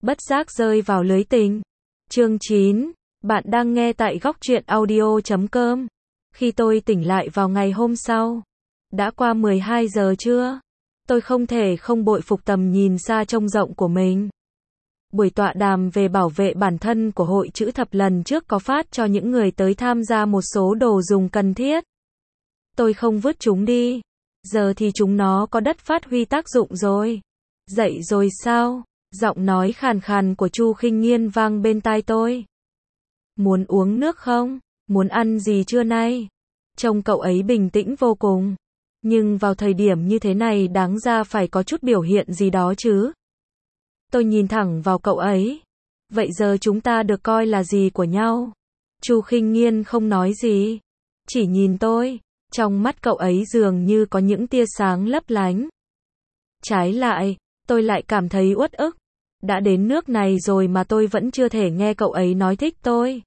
bất giác rơi vào lưới tình. Chương 9. Bạn đang nghe tại góc truyện audio.com. Khi tôi tỉnh lại vào ngày hôm sau, đã qua 12 giờ trưa. Tôi không thể không bội phục tầm nhìn xa trông rộng của mình. Buổi tọa đàm về bảo vệ bản thân của Hội Chữ Thập lần trước có phát cho những người tới tham gia một số đồ dùng cần thiết. Tôi không vứt chúng đi. Giờ thì chúng nó có đất phát huy tác dụng rồi. Dậy rồi sao? Giọng nói khàn khàn của Chu Khinh Nghiên vang bên tai tôi. Muốn uống nước không? Muốn ăn gì trưa nay? Trông cậu ấy bình tĩnh vô cùng. Nhưng vào thời điểm như thế này đáng ra phải có chút biểu hiện gì đó chứ. Tôi nhìn thẳng vào cậu ấy. Vậy giờ chúng ta được coi là gì của nhau? Chu Khinh Nghiên không nói gì. Chỉ nhìn tôi. Trong mắt cậu ấy dường như có những tia sáng lấp lánh. Trái lại, tôi lại cảm thấy uất ức. Đã đến nước này rồi mà tôi vẫn chưa thể nghe cậu ấy nói thích tôi.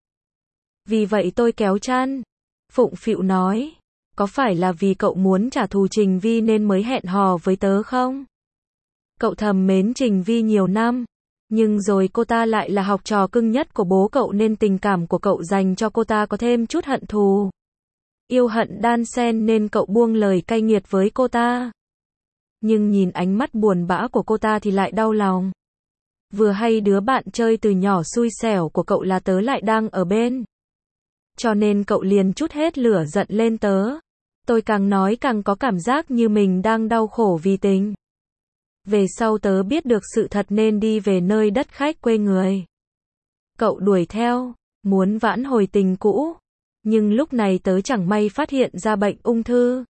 Vì vậy tôi kéo chăn. Phụng phịu nói. Có phải là vì cậu muốn trả thù Trình Vi nên mới hẹn hò với tớ không? Cậu thầm mến Trình Vi nhiều năm. Nhưng rồi cô ta lại là học trò cưng nhất của bố cậu nên tình cảm của cậu dành cho cô ta có thêm chút hận thù. Yêu hận đan xen nên cậu buông lời cay nghiệt với cô ta. Nhưng nhìn ánh mắt buồn bã của cô ta thì lại đau lòng. Vừa hay đứa bạn chơi từ nhỏ xui xẻo của cậu là tớ lại đang ở bên. Cho nên cậu liền trút hết lửa giận lên tớ. Tôi càng nói càng có cảm giác như mình đang đau khổ vì tình. Về sau tớ biết được sự thật nên đi về nơi đất khách quê người. Cậu đuổi theo, muốn vãn hồi tình cũ. Nhưng lúc này tớ chẳng may phát hiện ra bệnh ung thư.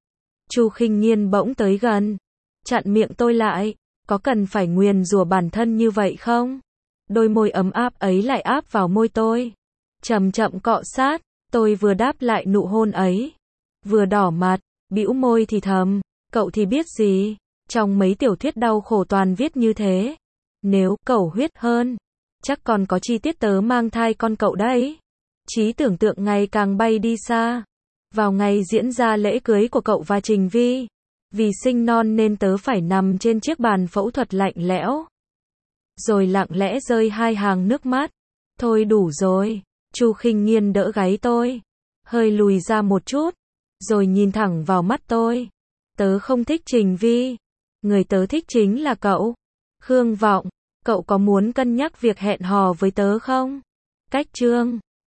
Chu Khinh Nghiên bỗng tới gần, chặn miệng tôi lại. Có cần phải nguyền rủa bản thân như vậy không? Đôi môi ấm áp ấy lại áp vào môi tôi. Chậm chậm cọ sát, tôi vừa đáp lại nụ hôn ấy. Vừa đỏ mặt, bĩu môi thì thầm. Cậu thì biết gì? Trong mấy tiểu thuyết đau khổ toàn viết như thế. Nếu cậu huyết hơn, chắc còn có chi tiết tớ mang thai con cậu đấy. Trí tưởng tượng ngày càng bay đi xa. Vào ngày diễn ra lễ cưới của cậu và Trình Vi. Vì sinh non nên tớ phải nằm trên chiếc bàn phẫu thuật lạnh lẽo. Rồi lặng lẽ rơi hai hàng nước mắt. Thôi đủ rồi. Chu Khinh Nghiên đỡ gáy tôi. Hơi lùi ra một chút. Rồi nhìn thẳng vào mắt tôi. Tớ không thích Trình Vi. Người tớ thích chính là cậu. Khương Vọng. Cậu có muốn cân nhắc việc hẹn hò với tớ không? Cách chương